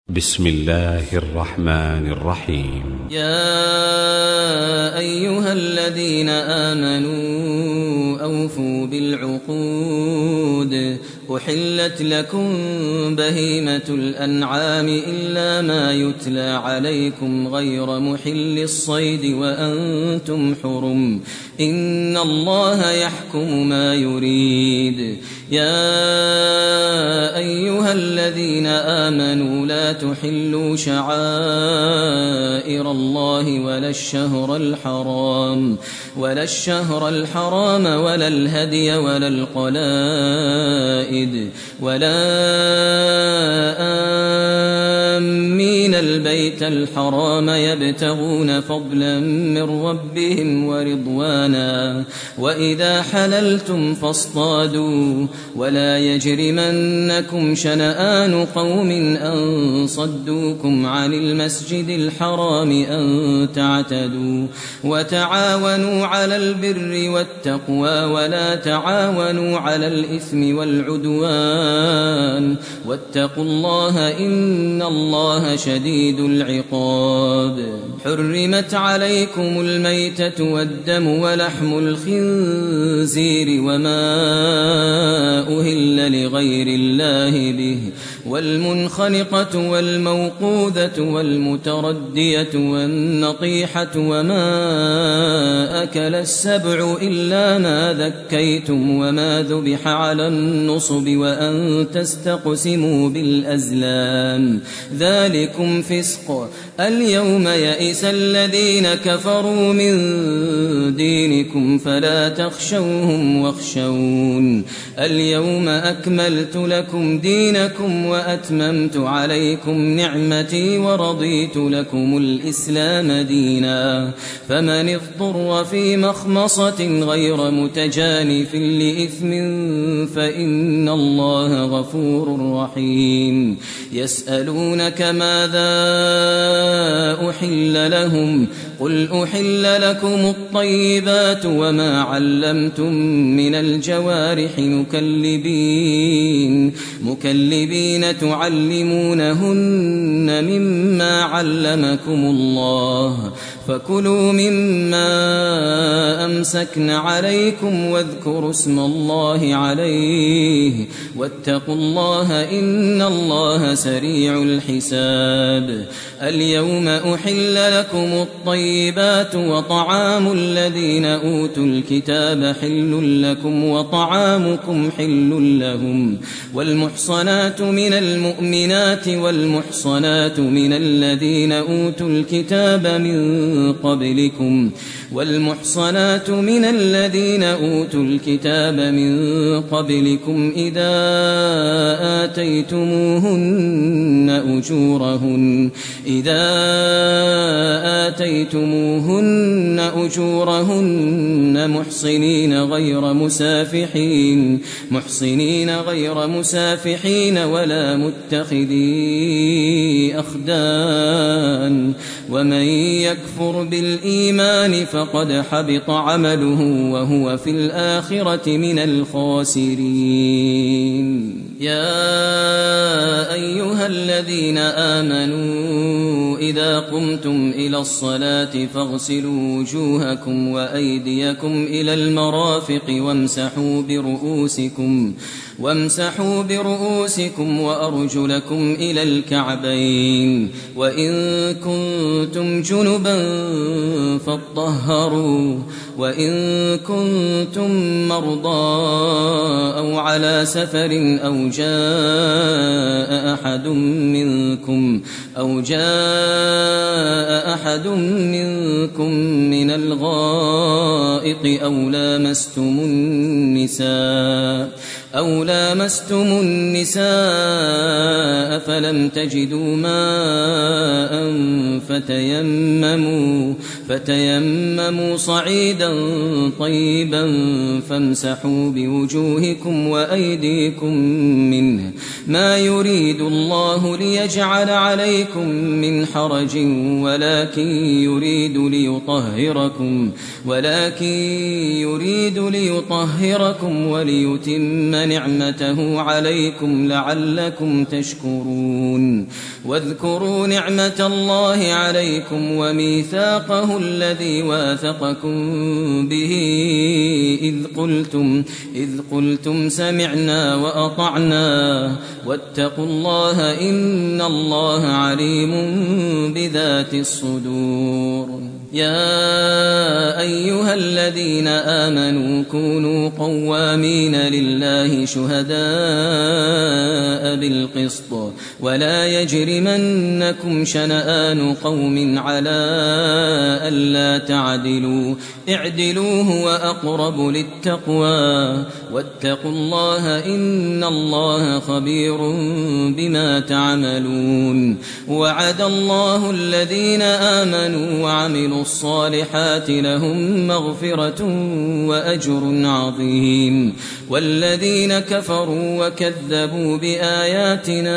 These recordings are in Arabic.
بسم الله الرحمن الرحيم. يا أيها الذين آمنوا أوفوا بالعقود أحلت لكم بهيمة الأنعام إلا ما يتلى عليكم غير محل الصيد وأنتم حرم إن الله يحكم ما يريد. يا أيها الذين آمنوا لا تحلوا شعائر الله ولا الشهر الحرام ولا الهدي ولا القلائد ولا آمين البيت الحرام يبتغون فضلا من ربهم ورضوانا وإذا حللتم فاصطادوا ولا يجرمنكم شنآن قوم أن صدوكم عن المسجد الحرام أن تعتدوا وتعاونوا على البر والتقوى ولا تعاونوا على الإثم والعدوان واتقوا الله إن الله شديد العقاب. حرمت عليكم الميتة والدم ولحم الخنزير وما أهل لغير الله به والمنخنقة والموقوذة والمتردية والنطيحة وما أكل السبع إلا ما ذكيتم وما ذبح على النصب وأن تستقسموا بالأزلام ذلكم فسق. اليوم يئس الذين كفروا من دينكم فلا تخشوهم واخشون. اليوم أكملت لكم دينكم وأتممت عليكم نعمتي ورضيت لكم الإسلام دينا. فمن اضطر في مخمصة غير متجانف لإثم فإن الله غفور رحيم. يسألونك ماذا أحل لهم قل أحل لكم الطيبات وما علمتم من الجوارح مكلبين تعلمونهن مما علمكم الله فكلوا مما أمسكن عليكم واذكروا اسم الله عليه واتقوا الله إن الله سريع الحساب. اليوم أحل لكم الطيبات وطعام الذين أوتوا الكتاب حل لكم وطعامكم حل لهم والمحصنات من المؤمنات والمحصنات من الذين أوتوا الكتاب من قبلكم إذا آتيتموهن أجورهن محصنين غير مسافحين ولا متخذي أخدان ومن يكفر بالإيمان فقد حبط عمله وهو في الآخرة من الخاسرين. يا أيها الذين آمنوا إذا قمتم إلى الصلاة فاغسلوا وجوهكم وأيديكم إلى المرافق وامسحوا برؤوسكم وأرجلكم إلى الكعبين وإن كنتم جنبا فاطهروا وإن كنتم مرضى أو على سفر أو جاء أحد منكم من الغائط أو لامستم النساء فلم تجدوا ماء فتيمموا صعيدا طيبا فامسحوا بوجوهكم وأيديكم منه ما يريد الله ليجعل عليكم من حرج ولكن يريد ليطهركم وليتم نعمته عليكم لعلكم تشكرون واذكروا نعمة الله عليكم وميثاقه الذي واثقكم به إذ قلتم سمعنا وأطعنا واتقوا الله إن الله عليم بذات الصدور. يا أيها الذين آمنوا كونوا قوامين لله شهداء بالقسط ولا يجرمنكم شنآن قوم على ألا تعدلوا اعدلوا هو أقرب للتقوى واتقوا الله إن الله خبير بما تعملون. وعد الله الذين آمنوا وعملوا الصالحات لهم مغفرة وأجر عظيم والذين كفروا وكذبوا بآياتنا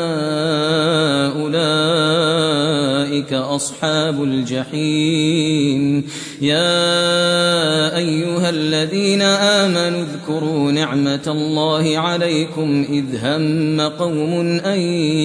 أولئك أصحاب الجحيم. يا أيها الذين آمنوا اذكروا نعمة الله عليكم إذ هم قوم أن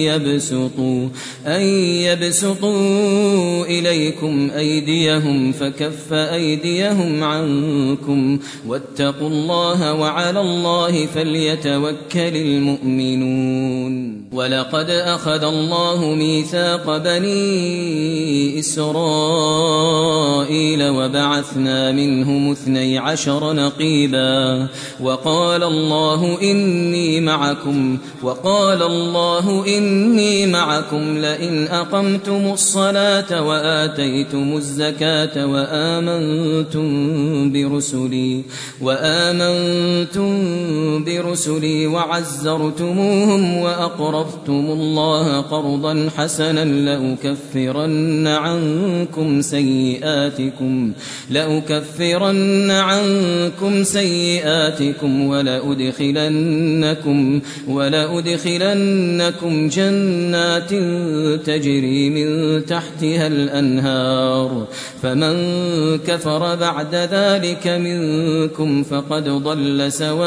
يبسطوا إليكم أيديهم فكف أيديهم عنكم واتقوا الله وعلى الله فليتوكل المؤمنون. ولقد أخذ الله ميثاق بني إسرائيل وبعثنا منهم 12 نقيبا وقال الله إني معكم لئن أقمتم الصلاة وآتيتم الزكاة وآمنتم برسلي وعزرتموهم وأقرضتم الله قرضا حسنا لأكفرن عنكم سيئاتكم ولأدخلنكم جنات تجري من تحتها الأنهار فمن كفر بعد ذلك منكم فقد ضل سواء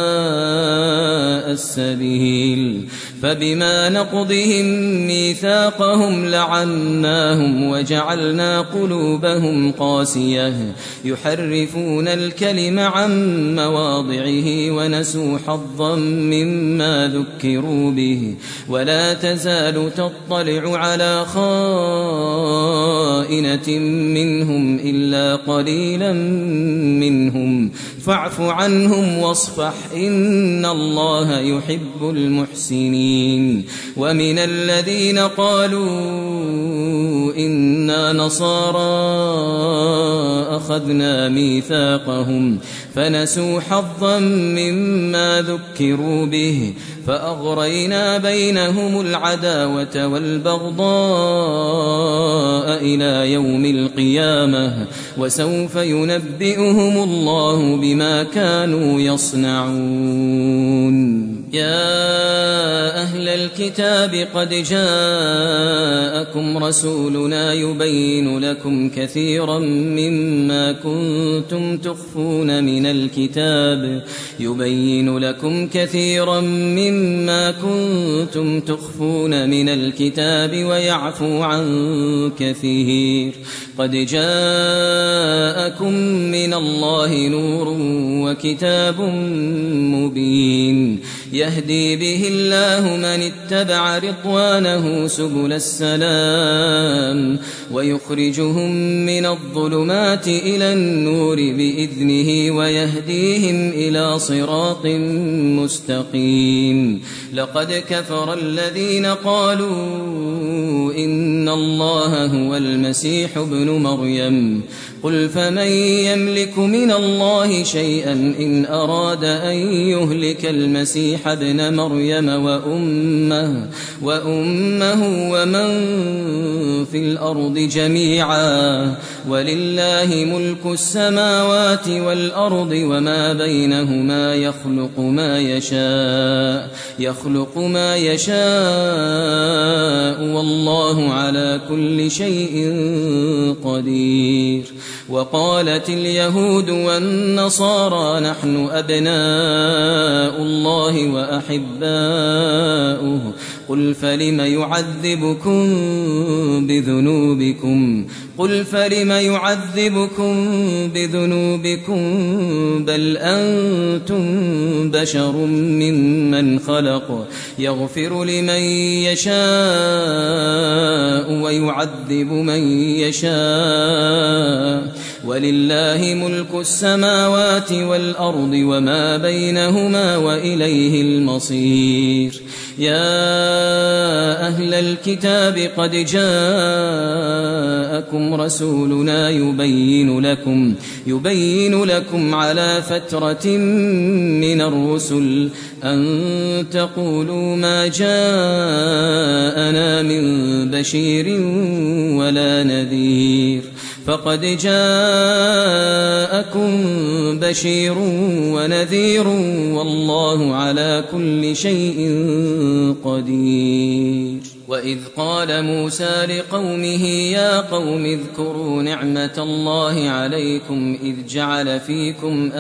السبيل. فبما نقضهم ميثاقهم لعناهم وجعلنا قلوبهم قاسية يحرفون الكلم عن مواضعه ونسوا حظا مما ذكروا به ولا تزال تطلع على خائنة منهم إلا قليلا منهم فاعف عنهم واصفح إن الله يحب المحسنين. ومن الذين قالوا إنا نصارى أخذنا ميثاقهم فنسوا حظا مما ذكروا به فأغرينا بينهم العداوة والبغضاء إلى يوم القيامة وسوف ينبئهم الله بما كانوا يصنعون. يا أهل الكتاب قد جاءكم رسولنا يبين لكم كثيرا مما كنتم تخفون من الكتاب ويعفو عن كثير. قد جاءكم من الله نور وكتاب مبين يهدي به الله من اتبع رضوانه سبل السلام ويخرجهم من الظلمات إلى النور بإذنه ويهديهم إلى صراط مستقيم. لقد كفر الذين قالوا إن الله هو المسيح ابن مريم قل فمن يملك من الله شيئا إن أراد أن يهلك المسيح ابن مريم وأمه ومن في الأرض جميعا ولله ملك السماوات والأرض وما بينهما يخلق ما يشاء والله على كل شيء قدير. وقالت اليهود والنصارى نحن أبناء الله وأحباؤه قل فلم يعذبكم بذنوبكم بل أنتم بشر ممن خلق يغفر لمن يشاء ويعذب من يشاء ولله ملك السماوات والأرض وما بينهما وإليه المصير. يا أهل الكتاب قد جاءكم رسولنا يبين لكم على فترة من الرسل أن تقولوا ما جاءنا من بشير ولا نذير فقد جاءكم بشير ونذير والله على كل شيء قدير. وإذ قال موسى لقومه يا قوم اذكروا نعمة الله عليكم إذ جعل فيكم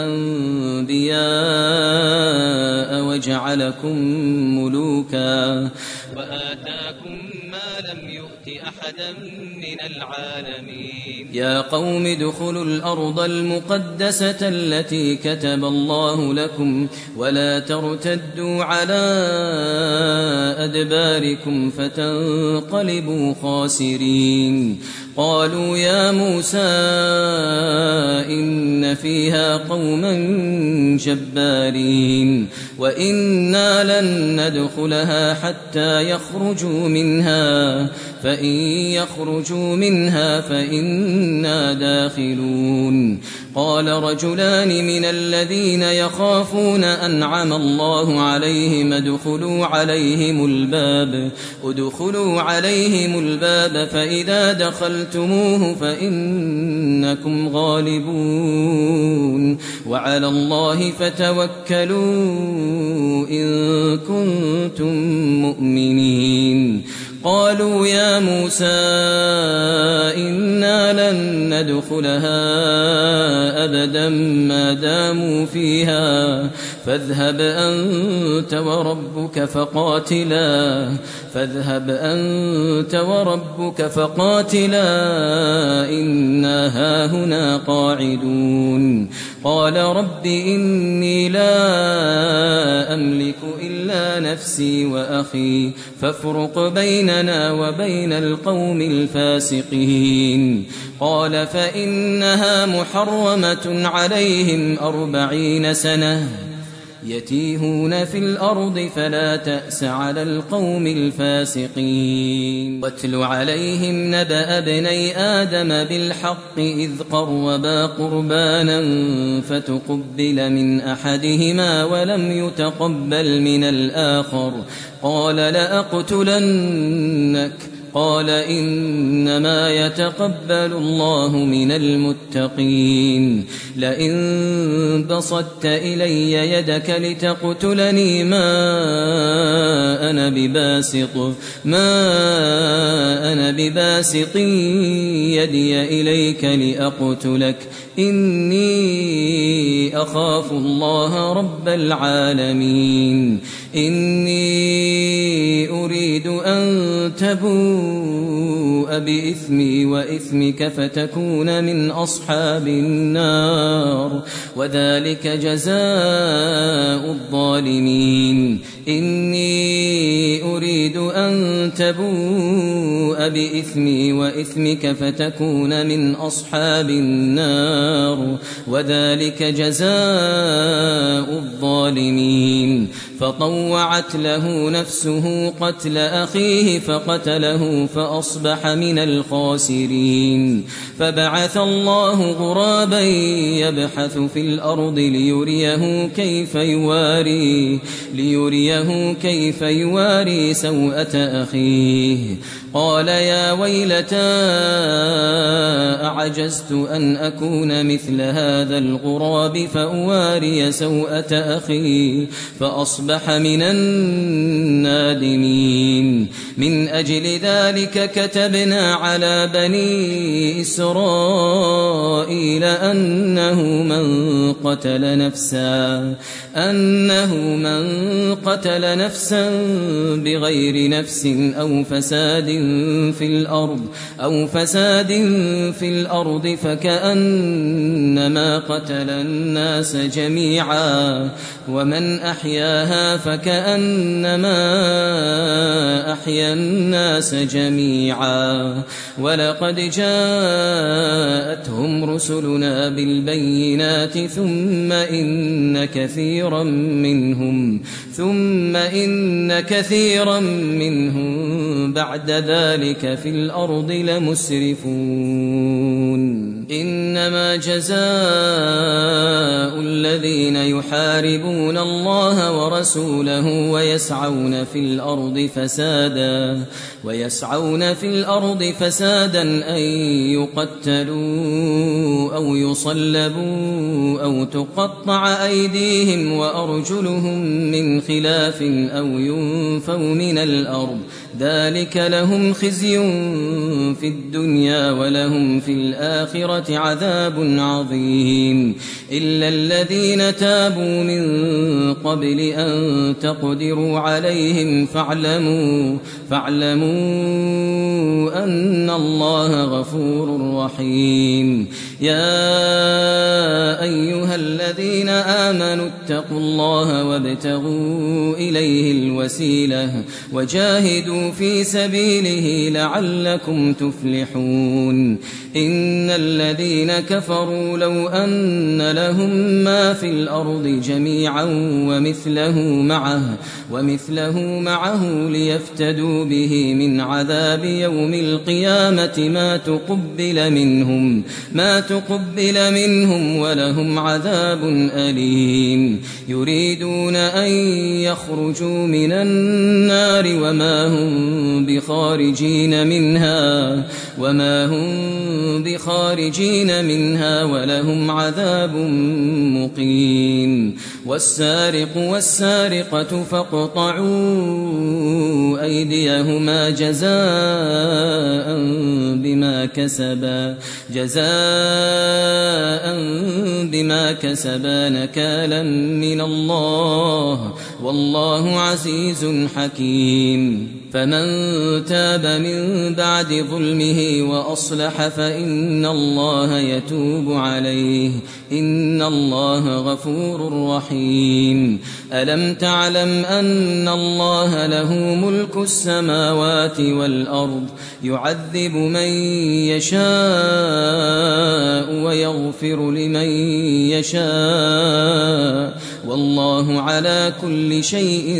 أنبياء وجعلكم ملوكا وآتاكم ما لم يؤت أحدا من العالمين. يا قوم ادخلوا الأرض المقدسة التي كتب الله لكم ولا ترتدوا على أدباركم فتنقلبوا خاسرين. قالوا يا موسى إن فيها قوما جبارين وإنا لن ندخلها حتى يخرجوا منها فإن يخرجوا منها فإنا داخلون. قال رجلان من الذين يخافون أنعم الله عليهم ادخلوا عليهم الباب فإذا دخلتموه فإنكم غالبون وعلى الله فتوكلوا إن كنتم مؤمنين. قالوا يا موسى إنا لن ندخلها أبدا ما داموا فيها فاذهب أنت وربك فقاتلا إنا هاهنا قاعدون. قال رب إني لا أملك إلا نفسي وأخي فافرق بيننا وبين القوم الفاسقين. قال فإنها محرمة عليهم 40 سنة يتيهون في الأرض فلا تأس على القوم الفاسقين. واتل عليهم نبأ ابني آدم بالحق إذ قربا قربانا فتقبل من أحدهما ولم يتقبل من الآخر قال لأقتلنك قال إنما يتقبل الله من المتقين. لئن بسطت إلي يدك لتقتلني ما أنا بباسط يدي إليك لأقتلك إني أخاف الله رب العالمين. إني أريد أن تبوء بإثمي وإثمك فتكون من أصحاب النار وذلك جزاء الظالمين. إني أريد أن تبوء بإثمي وإثمك فتكون من أصحاب النار وذلك جزاء الظالمين. فطوعت له نفسه قتل أخيه فقتله فأصبح من الخاسرين فبعث الله غرابا يبحث في الأرض ليريه كيف يواري سوءة أخيه قال يا ويلتى أعجزت أن أكون مثل هذا الغراب فأواري سوءة أخي فأصبح من النادمين من أجل ذلك كتبنا على بني إسرائيل أنه من قتل نفسا بغير نفس أو فساد في الأرض فكأنما قتل الناس جميعا ومن أحياها فكأنما أحيا الناس جميعا ولقد جاءتهم رسلنا بالبينات ثم إن كثيرا منهم بعد ذلك في الأرض لمسرفون إنما جزاء الذين يحاربون الله ورسوله ويسعون في الأرض فسادا أن يقتلوا أو يصلبوا أو تقطع أيديهم وأرجلهم من خلاف أو ينفوا من الأرض ذلك لهم خزي في الدنيا ولهم في الآخرة عذاب عظيم إلا الذين تابوا من قبل أن تقدروا عليهم فاعلموا أن الله غفور رحيم يا أيها الذين آمنوا اتقوا الله وابتغوا إليه الوسيلة وجاهدوا في سبيله لعلكم تفلحون إن الذين كفروا لو أن لهم ما في الأرض جميعا ومثله معه ليفتدوا به من عذاب يوم القيامة ما تقبل منهم ولهم عذاب أليم يريدون أن يخرجوا من النار وما هم بخارجين منها ولهم عذاب مقيم والسارق والسارقة فاقطعوا أيديهما جزاء بما كسبا نكالا من الله والله عزيز حكيم فمن تاب من بعد ظلمه وأصلح فإن الله يتوب عليه إن الله غفور رحيم ألم تعلم أن الله له ملك السماوات والأرض يعذب من يشاء ويغفر لمن يشاء والله على كل شيء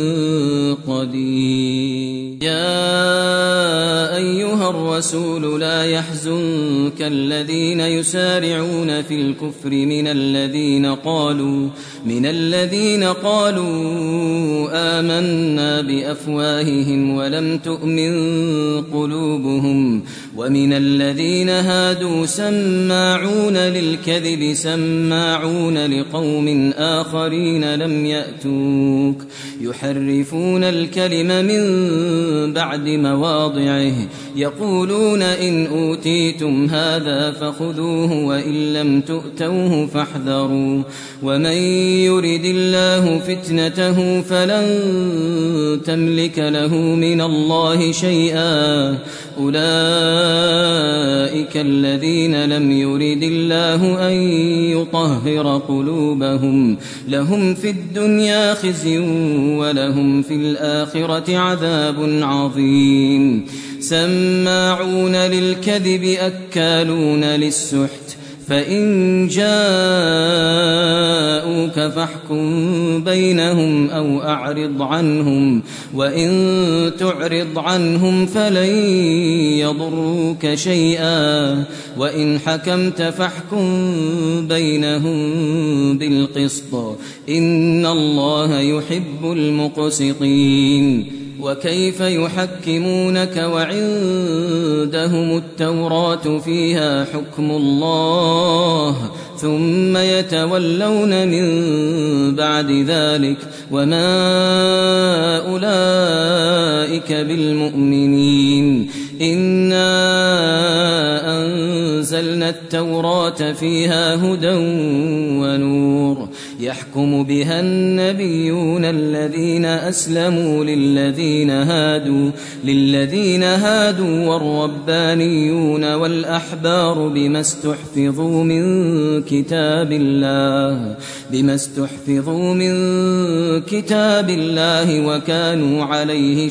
قدير يا أيها الرسول لا يحزنك الذين يسارعون في الكفر من الذين قالوا آمنا بأفواههم ولم تؤمن قلوبهم ومن الذين هادوا سماعون للكذب سماعون لقوم آخرين لم يأتوك يحرفون الكلم من بعد مواضعه يقولون إن أوتيتم هذا فخذوه وإن لم تؤتوه فاحذروا ومن يرد الله فتنته فلن تملك له من الله شيئا أولئك الذين لم يرد الله أن يطهر قلوبهم لهم في الدنيا خزي ولهم في الآخرة عذاب عظيم سماعون للكذب أكالون للسحت فإن جاءوك فاحكم بينهم أو أعرض عنهم وإن تعرض عنهم فلن يضروك شيئا وإن حكمت فاحكم بينهم بالقسط إن الله يحب المقسطين وكيف يحكمونك وعندهم التوراة فيها حكم الله ثم يتولون من بعد ذلك وما أولئك بالمؤمنين إنا أنزلنا التوراة فيها هدى ونور يحكم بها النبيون الذين أسلموا للذين هادوا والربانيون والأحبار بما استحفظوا من كتاب الله وكانوا عليه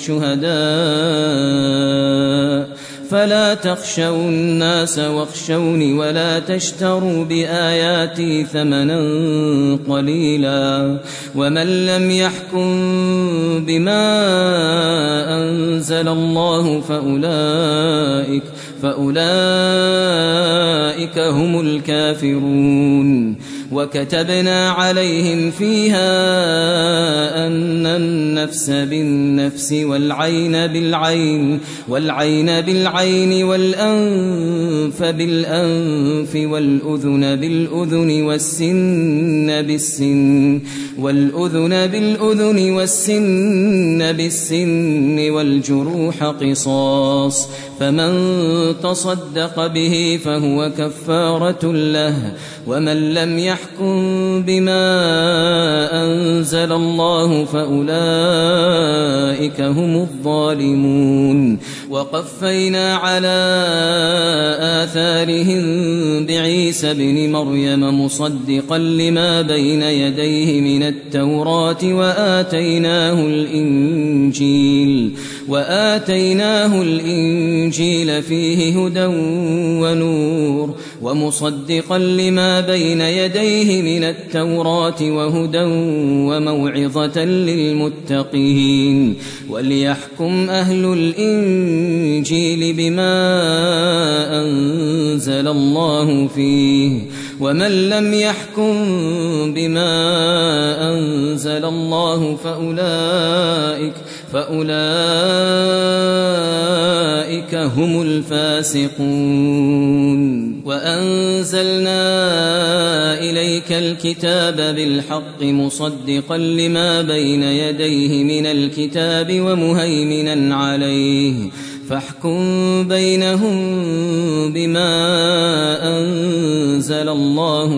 شهداء فلا تخشوا الناس واخشوني ولا تشتروا بآياتي ثمنا قليلا ومن لم يحكم بما أنزل الله فأولئك هم الكافرون وكتبنا عليهم فيها أن النفس بالنفس والعين بالعين والأنف بالأنف والأذن بالأذن والسن بالسن والجروح قصاص فمن تصدق به فهو كفارة له ومن لم يحكم بما أنزل الله فأولئك هم الظالمون وقفينا على آثارهم بعيسى بن مريم مصدقا لما بين يديه من التوراة وآتيناه الإنجيل فيه هدى ونور ومصدقا لما بين يديه من التوراة وهدى وموعظة للمتقين وليحكم أهل الإنجيل بما أنزل الله فيه ومن لم يحكم بما أنزل الله فأولئك هم الفاسقون وأنزلنا إليك الكتاب بالحق مصدقا لما بين يديه من الكتاب ومهيمنا عليه فاحكم بينهم بما أنزل الله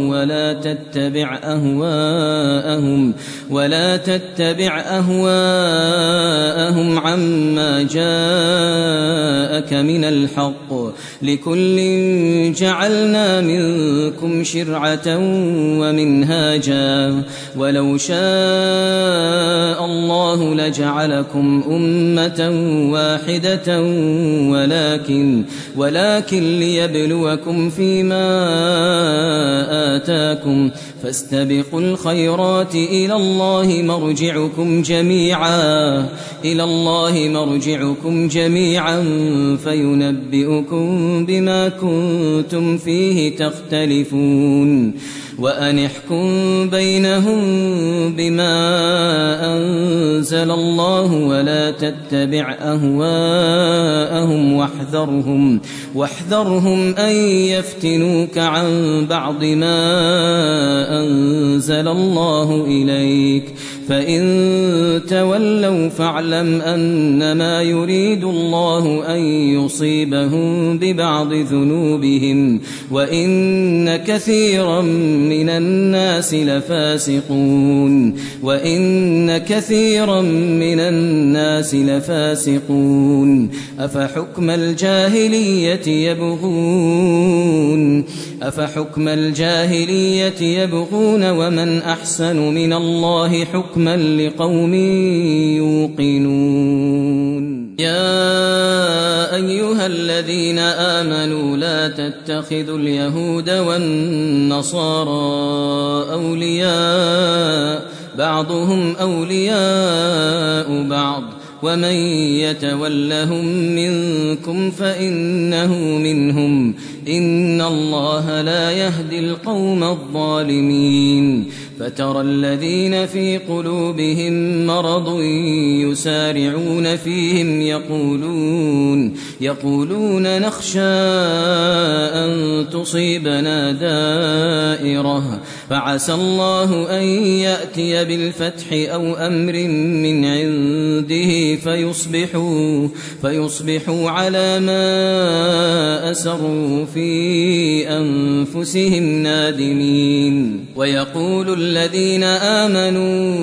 ولا تتبع أهواءهم عما جاءك من الحق لكل جعلنا منكم شرعة ومنهاجا ولو شاء الله لجعلكم أمة واحدة ولكن ليبلوكم فيما آتاكم فاستبقوا الخيرات إلى الله مرجعكم جميعا فينبئكم بما كنتم فيه تختلفون وأن احكم بينهم بما أنزل الله ولا تتبع أهواءهم واحذرهم أن يفتنوك عن بعض ما أنزل الله إليك فإن تولوا فاعلم أنما يريد الله أن يصيبهم ببعض ذنوبهم وإن كثيرا من الناس لفاسقون أفحكم الجاهلية يبغون ومن أحسن من الله حكما لقوم يوقنون يا أيها الذين آمنوا لا تتخذوا اليهود والنصارى أولياء بعضهم أولياء بعض ومن يتولهم منكم فإنه منهم إن الله لا يهدي القوم الظالمين فترى الذين في قلوبهم مرض يسارعون فيهم يقولون نخشى أن تصيبنا دائرة فعسى الله أن يأتي بالفتح أو أمر من عنده فيصبحوا على ما أسروا في أنفسهم نادمين ويقول الذين آمنوا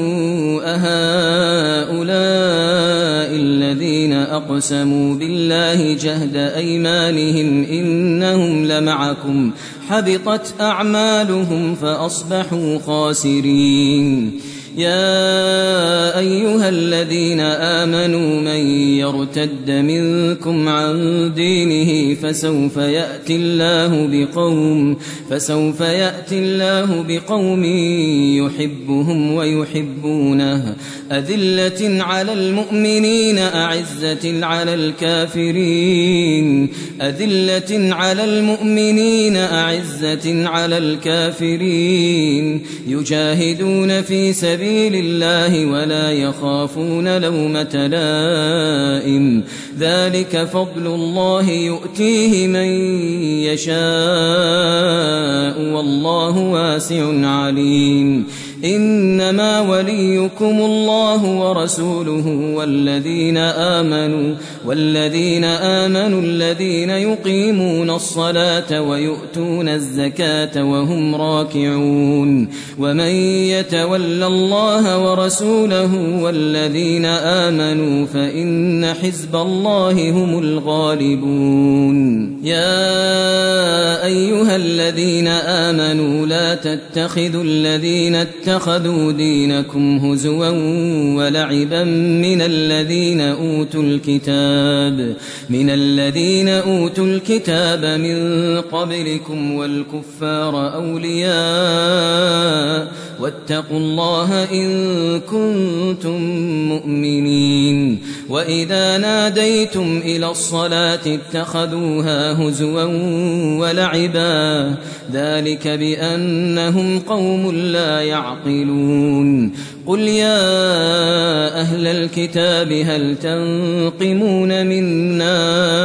أهؤلاء الذين أقسموا بالله جهد أيمانهم إنهم لمعكم حبطت أعمالهم فأصبحوا خاسرين يا أيها الذين آمنوا من يرتد منكم عن دينه فسوف يأتي الله بقوم يحبهم ويحبونه أذلة على المؤمنين أعزة على المؤمنين يجاهدون في سبيل الله ولا يخافون لومة لائم ذلك فضل الله يؤتيه من يشاء والله واسع عليم إنما وليكم الله ورسوله والذين آمنوا الذين يقيمون الصلاة ويؤتون الزكاة وهم راكعون ومن يتول الله ورسوله والذين آمنوا فإن حزب الله هم الغالبون يا أيها الذين آمنوا لا تتخذوا الذين اتخذوا دينكم هزوا ولعبا من الذين أوتوا الكتاب من قبلكم والكفار أولياء واتقوا الله إن كنتم مؤمنين وإذا ناديتم إلى الصلاة اتخذوها هزوا ولعبا ذلك بأنهم قوم لا يعقلون قل يا أهل الكتاب هل تنقمون منا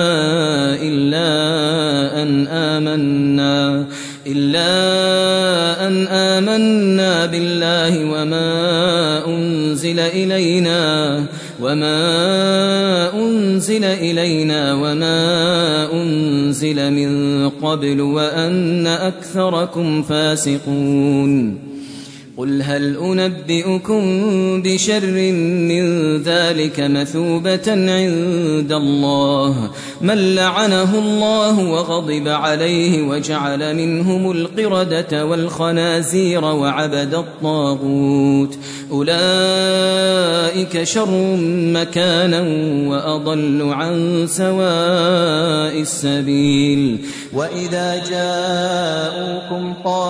إلا أن آمنا بالله وما أنزل إلينا وما أنزل من قبل وأن أكثركم فاسقون قل هل أنبئكم بشر من ذلك مثوبة عند الله من لعنه الله وغضب عليه وجعل منهم القردة والخنازير وعبد الطاغوت أولئك شر مكانا وأضل عن سواء السبيل وإذا جاءوكم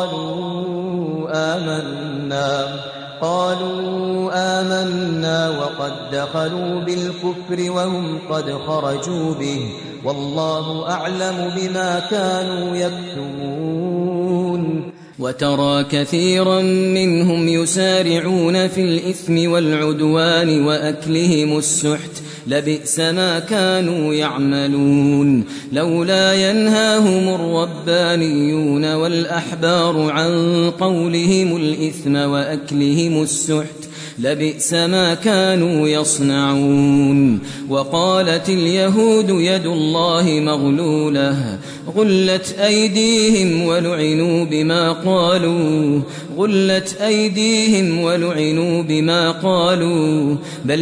قالوا آمنا وقد دخلوا بالكفر وهم قد خرجوا به والله أعلم بما كانوا يكتمون وترى كثيرا منهم يسارعون في الإثم والعدوان وأكلهم السحت لبئس ما كانوا يعملون لولا ينهاهم الربانيون والأحبار عن قولهم الإثم وأكلهم السحت لبئس ما كانوا يصنعون وقالت اليهود يد الله مغلولة غلت أيديهم ولعنوا بما قالوا غلت أيديهم ولعنوا بما قالوا بل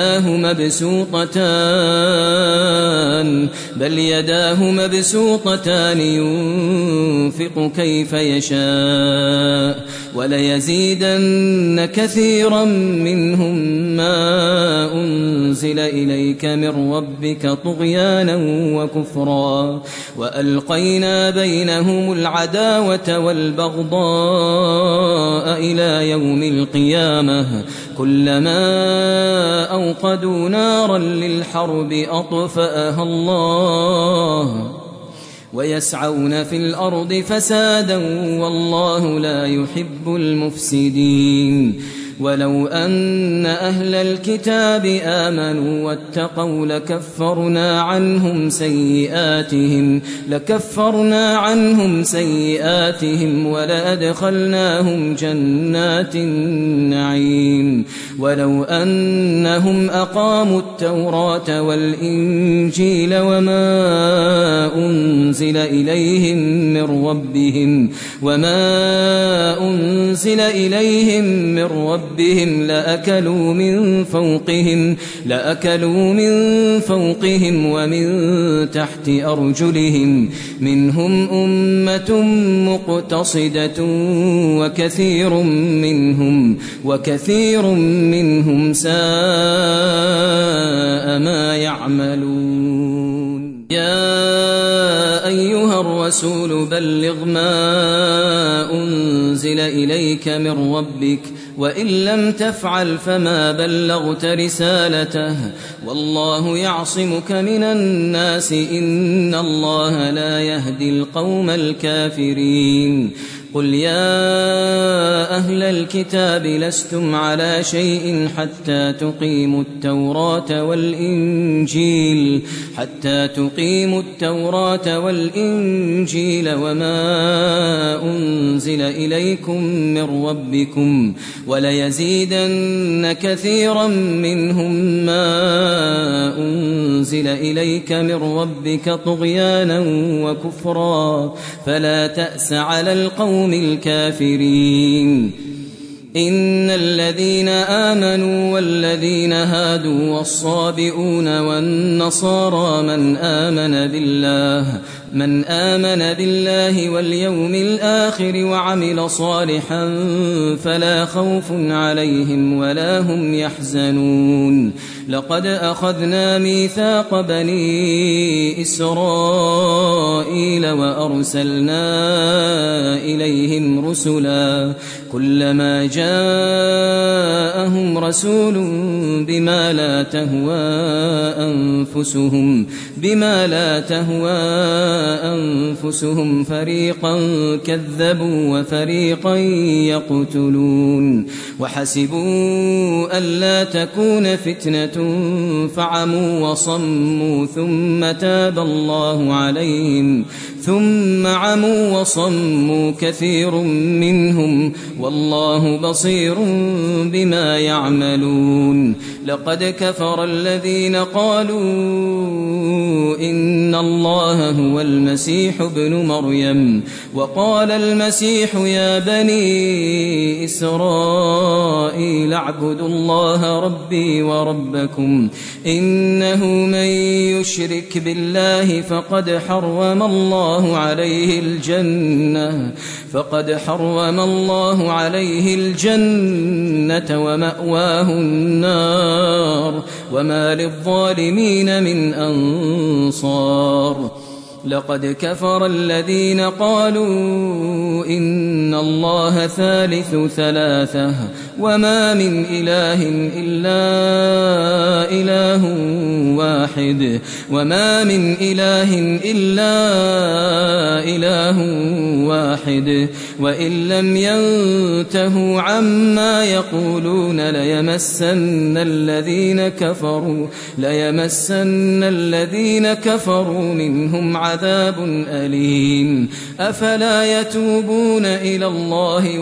يداه مبسوطتان ينفق كيف يشاء وليزيدن كثيرا منهم ما أنزل إليك من ربك طغيانا وكفرا وألقينا بينهم العداوة والبغضاء إلى يوم القيامة كلما أوقدوا نارا للحرب أطفأها الله ويسعون في الأرض فسادا والله لا يحب المفسدين ولو أن أهل الكتاب آمنوا واتقوا لكفرنا عنهم سيئاتهم ولأدخلناهم جنات النعيم ولو أنهم أقاموا التوراة والإنجيل وما أنزل إليهم من ربهم لأكلوا من فوقهم ومن تحت أرجلهم منهم أمة مقتصدة وكثير منهم ساء ما يعملون يا أيها الرسول بلغ ما أنزل إليك من ربك وإن لم تفعل فما بلغت رسالته والله يعصمك من الناس إن الله لا يهدي القوم الكافرين قل يا أهل الكتاب لستم على شيء حتى تقيموا التوراة والإنجيل وما أنزل إليكم من ربكم وليزيدن كثيرا منهم ما أنزل إليك من ربك طغيانا وكفرا فلا تأس على القوم الكافرين إن الذين آمنوا والذين هادوا والصابئون والنصارى من آمن بالله واليوم الآخر وعمل صالحا فلا خوف عليهم ولا هم يحزنون لقد أخذنا ميثاق بني إسرائيل وأرسلنا إليهم رسلا كلما جاءهم رسول بما لا تهوى أنفسهم فريقا كذبوا وفريقا يقتلون وحسبوا ألا تكون فتنة فعموا وصموا ثم عموا وصموا كثير منهم والله بصير بما يعملون لقد كفر الذين قالوا إن الله هو المسيح ابن مريم وقال المسيح يا بني إسرائيل اعبدوا الله ربي وربكم إنه من يشرك بالله فقد حرم الله عليه الجنة ومأواه النار وما للظالمين من أنصار لقد كفر الذين قالوا إن الله ثالث ثلاثة وما من إله إلا إله واحد وإن لم ينتهوا عما يقولون ليمسن الذين كفروا منهم عذاب أليم أفلا يتوبون إلى الله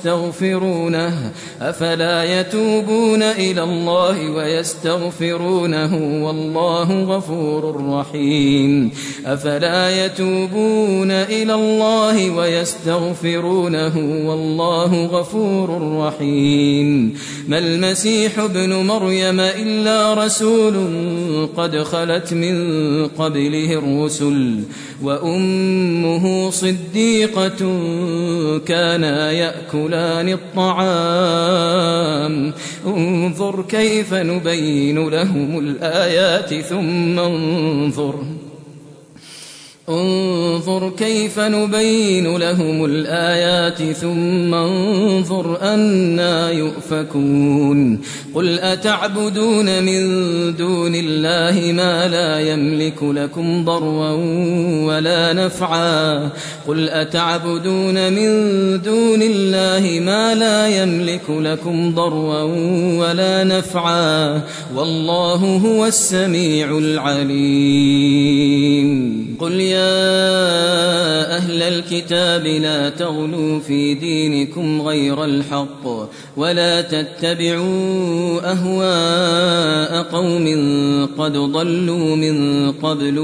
ويستغفرونه والله غفور رحيم أفلا يتوبون إلى الله ويستغفرونه والله غفور رحيم ما المسيح ابن مريم إلا رسول قد خلت من قبله الرسل وأمه صديقة كانا يأكلان الطعام انظر كيف نبين لهم الآيات ثم انظر أنى يؤفكون قل أتعبدون من دون الله ما لا يملك لكم ضرا ولا نفعا والله هو السميع العليم قل يا أهل الكتاب لا تغلوا في دينكم غير الحق ولا تتبعوا أهواء قوم قد ضلوا من قبل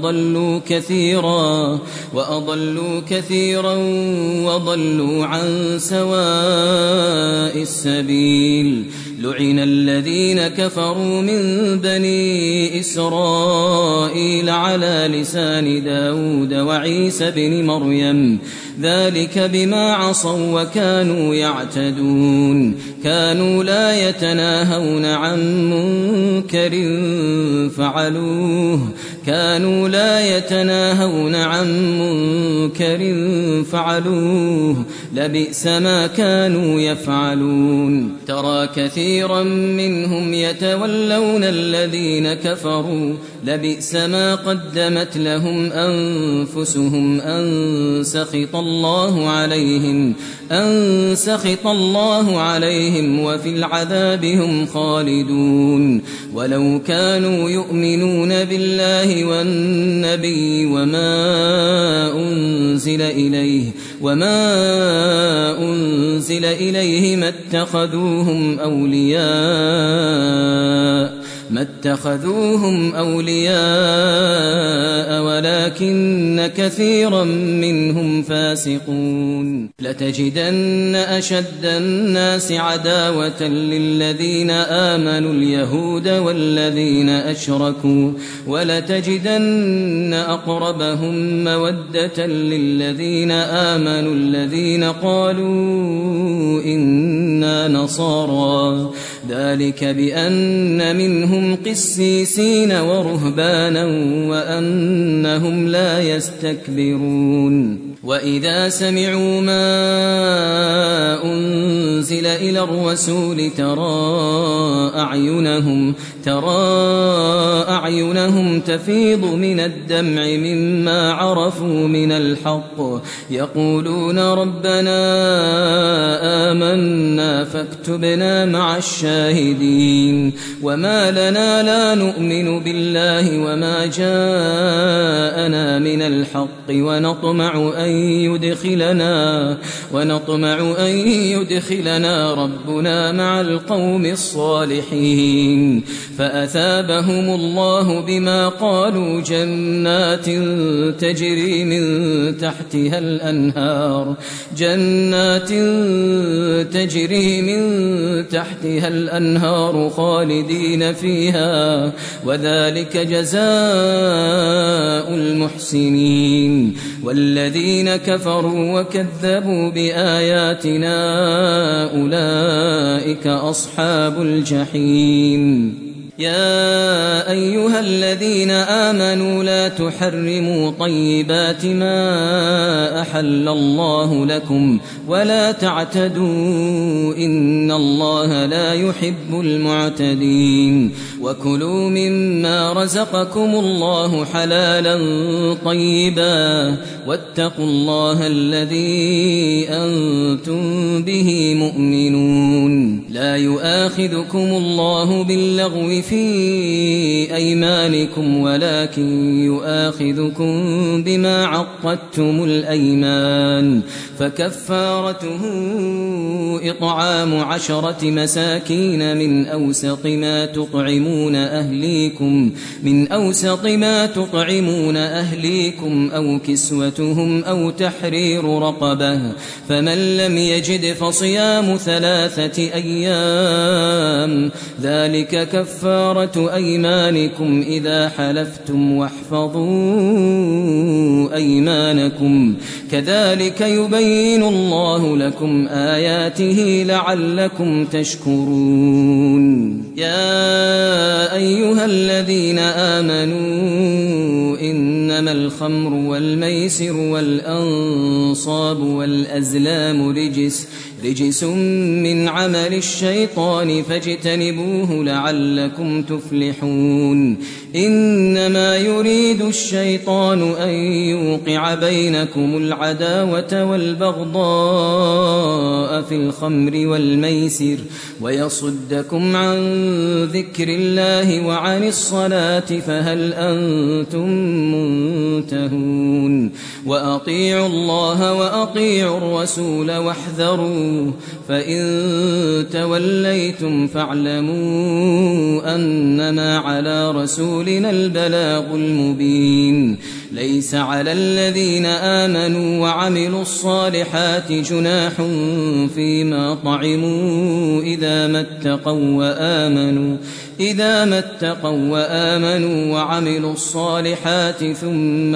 وأضلوا كثيرا وضلوا عن سواء السبيل لعن الذين كفروا من بني إسرائيل على لسان داود وعيسى بن مريم ذلك بما عصوا وكانوا يعتدون كانوا لا يتناهون عن منكر فعلوه لبئس ما كانوا يفعلون ترى كثيرا منهم يتولون الذين كفروا لبئس ما قدمت لهم أنفسهم أن سخط الله عليهم وفي العذاب هم خالدون ولو كانوا يؤمنون بالله والنبي وما أنزل إليه ما اتخذوهم أولياء ولكن كثيرا منهم فاسقون لتجدن أشد الناس عداوة للذين آمنوا اليهود والذين أشركوا ولتجدن أقربهم مودة للذين آمنوا الذين قالوا إنا نصارى ذلك بأن منهم قسيسين ورهبانا وأنهم لا يستكبرون وإذا سمعوا ما أنزل إلى الرسول ترى أعينهم تفيض من الدمع مما عرفوا من الحق يقولون ربنا آمنا فاكتبنا مع الشاهدين وما لنا لا نؤمن بالله وما جاءنا من الحق ونطمع أن يدخلنا ربنا مع القوم الصالحين فأثابهم الله بما قالوا جنات تجري من تحتها الأنهار خالدين فيها وذلك جزاء المحسنين والذين كفروا وكذبوا بآياتنا أولئك أصحاب الجحيم يا أيها الذين آمنوا لا تحرموا طيبات ما أحل الله لكم ولا تعتدوا إن الله لا يحب المعتدين وكلوا مما رزقكم الله حلالا طيبا واتقوا الله الذي أنتم به مؤمنون لا يؤاخذكم الله باللغو في في أيمانكم ولكن يؤاخذكم بما عقدتم الأيمان فكفارته إطعام 10 مساكين من أوسط ما تطعمون أهليكم أو كسوتهم أو تحرير رقبة فمن لم يجد فصيام 3 أيام ذلك كفارة أيمانكم إذا حلفتم واحفظوا أيمانكم كذلك يبين الله لكم آياته لعلكم تشكرون يا أيها الذين آمنوا إنما الخمر والميسر والأنصاب والأزلام رجس من عمل الشيطان فاجتنبوه لعلكم تفلحون إنما يريد الشيطان أن يوقع بينكم العداوة والبغضاء في الخمر والميسر ويصدكم عن ذكر الله وعن الصلاة فهل أنتم منتهون وأطيعوا الله وأطيعوا الرسول واحذروا فإن توليتم فاعلموا أنما على رسولنا البلاغ المبين ليس على الذين آمنوا وعملوا الصالحات جناح فيما طعموا إذا ما اتقوا وآمنوا وعملوا الصالحات ثم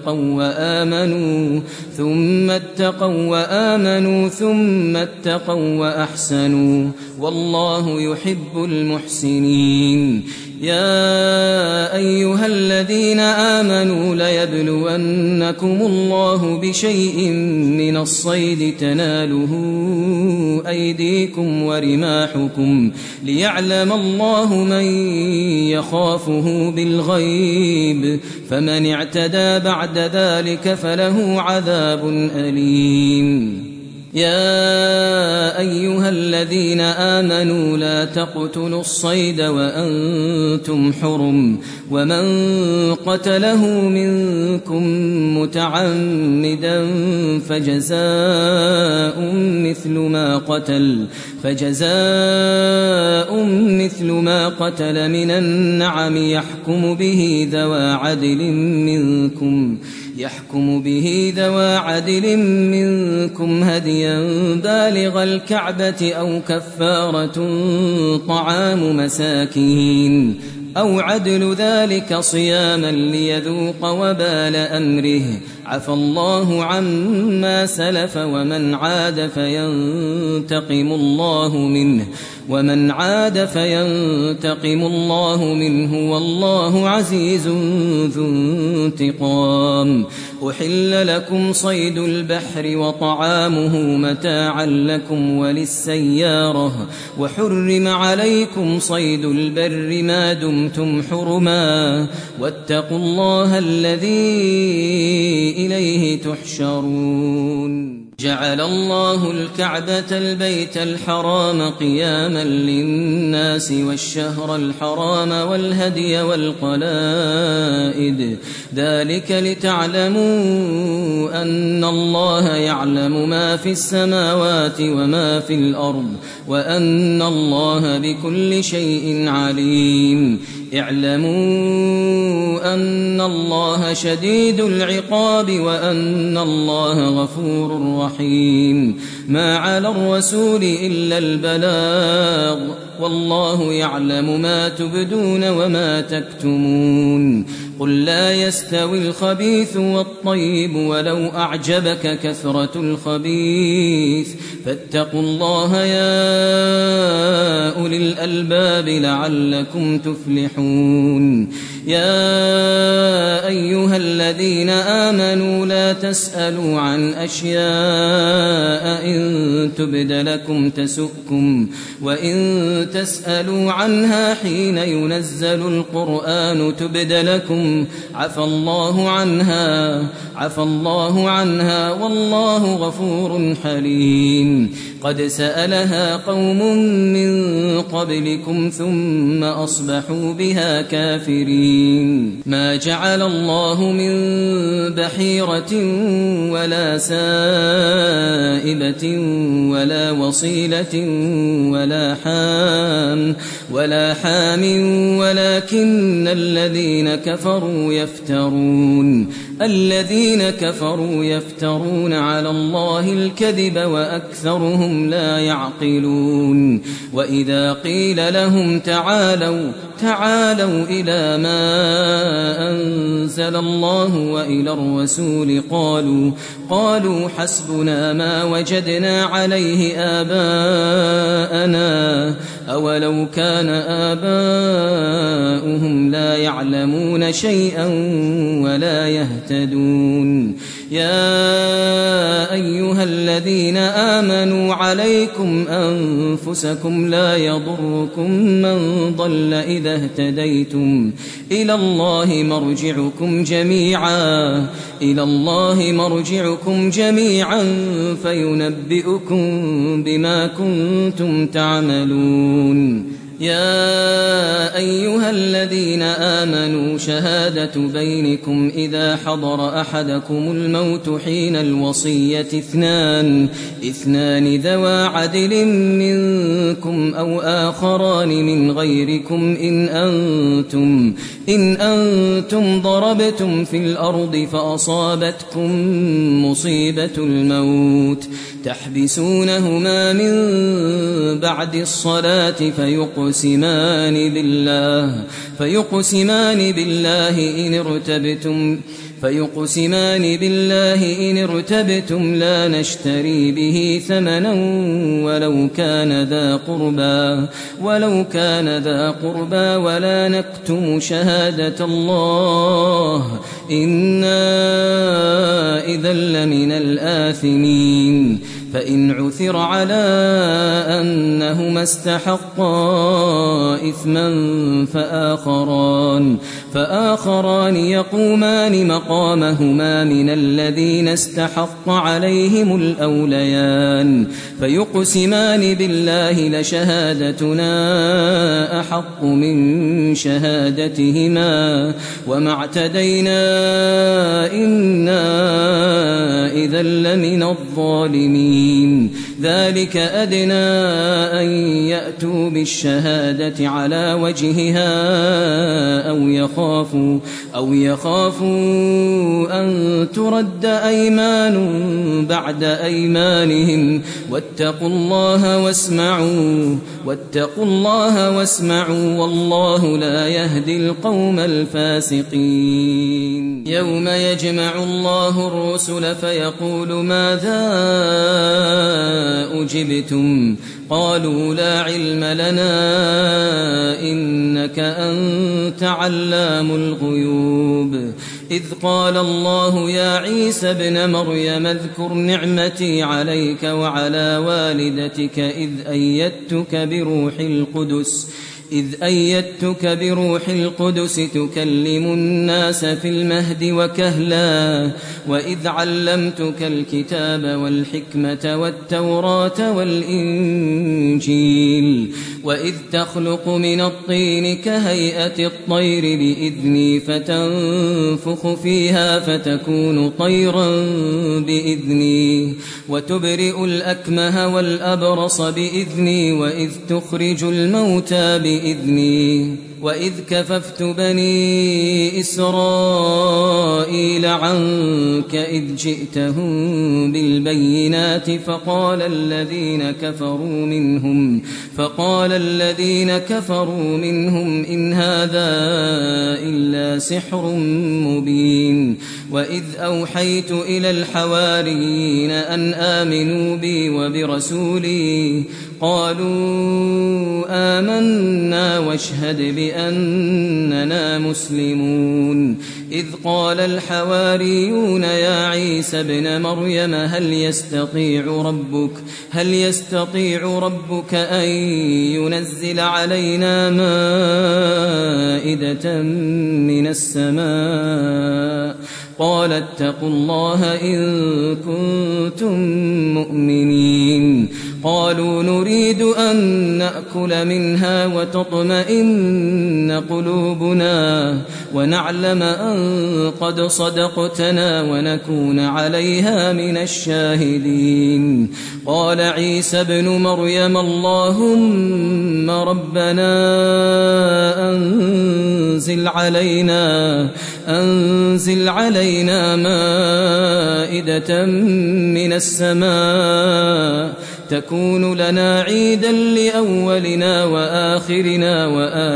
اتقوا وأحسنوا والله يحب المحسنين يا أيها الذين آمنوا ليبلونكم الله بشيء من الصيد تناله أيديكم ورماحكم ليعلم الله من يخافه بالغيب فمن اعتدى بعد ذلك فله عذاب أليم يا أيها الذين آمنوا لا تقتلوا الصيد وأنتم حرم ومن قتله منكم متعمدا فجزاء مثل ما قتل من النعم يحكم به ذوى عدل منكم هديا بالغ الكعبة أو كفارة طعام مساكين أو عدل ذلك صياما ليذوق وبال أمره عفى الله عما سلف ومن عاد فينتقم الله منه والله عزيز ذو انتقام أحل لكم صيد البحر وطعامه متاعا لكم وللسيارة وحرم عليكم صيد البر ما دمتم حرما واتقوا الله الذي إليه تحشرون جعل الله الكعبة البيت الحرام قياما للناس والشهر الحرام والهدي والقلائد ذلك لتعلموا أن الله يعلم ما في السماوات وما في الأرض وأن الله بكل شيء عليم اعلموا أن الله شديد العقاب وأن الله غفور رحيم ما على الرسول إلا البلاغ والله يعلم ما تبدون وما تكتمون قل لا يستوي الخبيث والطيب ولو أعجبك كثرة الخبيث فاتقوا الله يا أولي الألباب لعلكم تفلحون يا أيها الذين آمنوا لا تسألوا عن أشياء إن تبد لكم تسؤكم وإن تسألوا عنها حين ينزل القرآن تبد لكم عفى الله عنها عفى الله عنها والله غفور حليم قد سألها قوم من قبلكم ثم أصبحوا بها كافرين ما جعل الله من بحيرة ولا سائبة ولا وصيلة ولا حام ولكن الذين كفروا يفترون على الله الكذب وأكثرهم لا يعقلون وإذا قيل لهم تعالوا إلى ما أنزل الله وإلى الرسول قالوا حسبنا ما وجدنا عليه آباءنا أولو كان آباؤهم لا يعلمون شيئا ولا يهتدون يا أيها الذين آمنوا عليكم أنفسكم لا يضركم من ضل إذا اهتديتم إلى الله مرجعكم جميعا فينبئكم بما كنتم تعملون يا أيها الذين آمنوا شهادة بينكم إذا حضر أحدكم الموت حين الوصية اثنان ذوى عدل منكم أو آخران من غيركم إن أنتم ضربتم في الأرض فأصابتكم مصيبة الموت تحبسونهما من بعد الصلاة فيقسمان بالله إن ارتبتم لا نشتري به ثمنا ولو كان ذا قربى ولا نكتم شهادة الله إنا إذا لمن الآثمين فإن عثر على أنهما استحقا إثما فآخران يقومان مقامهما من الذين استحق عليهم الأوليان فيقسمان بالله لشهادتنا أحق من شهادتهما وما اعتدينا إنا إذا لمن الظالمين ذلك أدنى أن يأتوا بالشهادة على وجهها أو يخافوا أن ترد أيمان بعد أيمانهم واتقوا الله واسمعوا والله لا يهدي القوم الفاسقين يوم يجمع الله الرسل فيقول ماذا أجبتم قالوا لا علم لنا إنك أنت علام الغيوب إذ قال الله يا عيسى ابن مريم اذكر نعمتي عليك وعلى والدتك إذ أيدتك بروح القدس تكلم الناس في المهد وكهلا وإذ علمتك الكتاب والحكمة والتوراة والإنجيل وإذ تخلق من الطين كهيئة الطير بإذني فتنفخ فيها فتكون طيرا بإذني وتبرئ الأكمه والأبرص بإذني وإذ تخرج الموتى بإذني وإذ كففت بني إسرائيل عنك إذ جئتهم بالبينات فقال الذين كفروا منهم إن هذا إلا سحر مبين وإذ أوحيت إلى الحواريين أن آمنوا بي وبرسولي قالوا آمنا واشهد بأننا مسلمون إذ قال الحواريون يا عيسى ابن مريم هل يستطيع ربك أن ينزل علينا مائدة من السماء قال اتقوا الله إن كنتم مؤمنين قالوا نريد أن نأكل منها وتطمئن قلوبنا ونعلم أن قد صدقتنا ونكون عليها من الشاهدين قال عيسى ابن مريم اللهم ربنا أنزل علينا مائدة من السماء تكون لنا عيدا لأولنا وآخرنا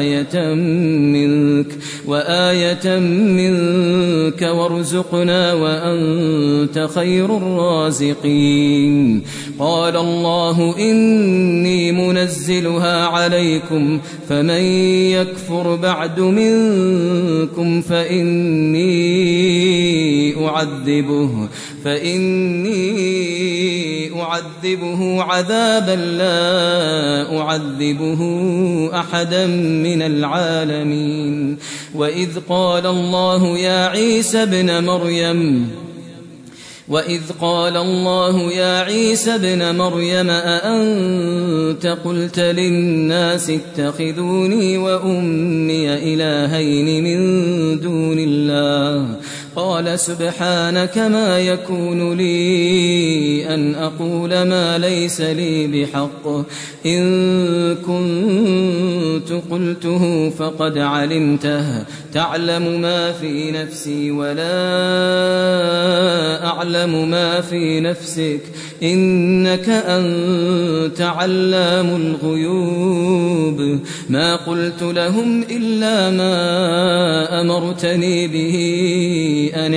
وآية منك وارزقنا وأنت خير الرازقين قال الله إني منزلها عليكم فمن يكفر بعد منكم فإني أعذبه عذابا لا أعذبه أحدا من العالمين وإذ قال الله يا عيسى ابن مريم أأنت قلت للناس اتخذوني وأمي إلهين من دون الله قال سبحانك ما يكون لي أن أقول ما ليس لي بحق إن كنت قلته فقد علمته تعلم ما في نفسي ولا أعلم ما في نفسك إنك أنت علام الغيوب ما قلت لهم إلا ما أمرتني به أن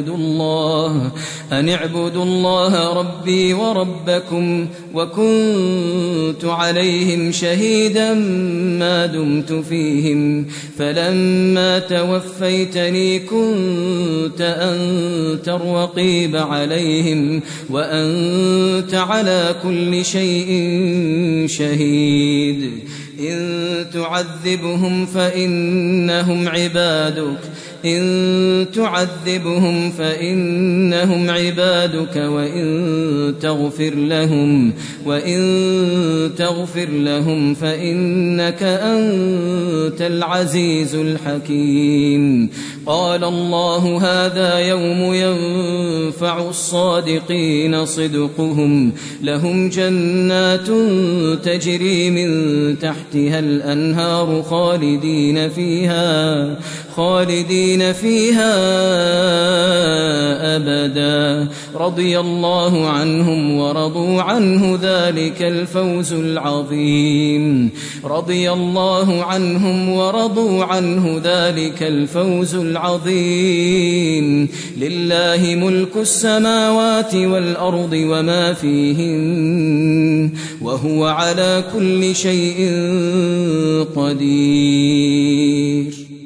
اعبدوا الله ربي وربكم وكنت عليهم شهيدا ما دمت فيهم فلما توفيتني كنت أنت الرقيب عليهم وأنت على كل شيء شهيد إن تعذبهم فإنهم عبادك وإن تغفر لهم فإنك أنت العزيز الحكيم قال الله هذا يوم ينفع الصادقين صدقهم لهم جنات تجري من تحتها الأنهار خالدين فيها أبدا رضي الله عنهم ورضوا عنه ذلك الفوز العظيم لله ملك السماوات والأرض وما فيهن وهو على كل شيء قدير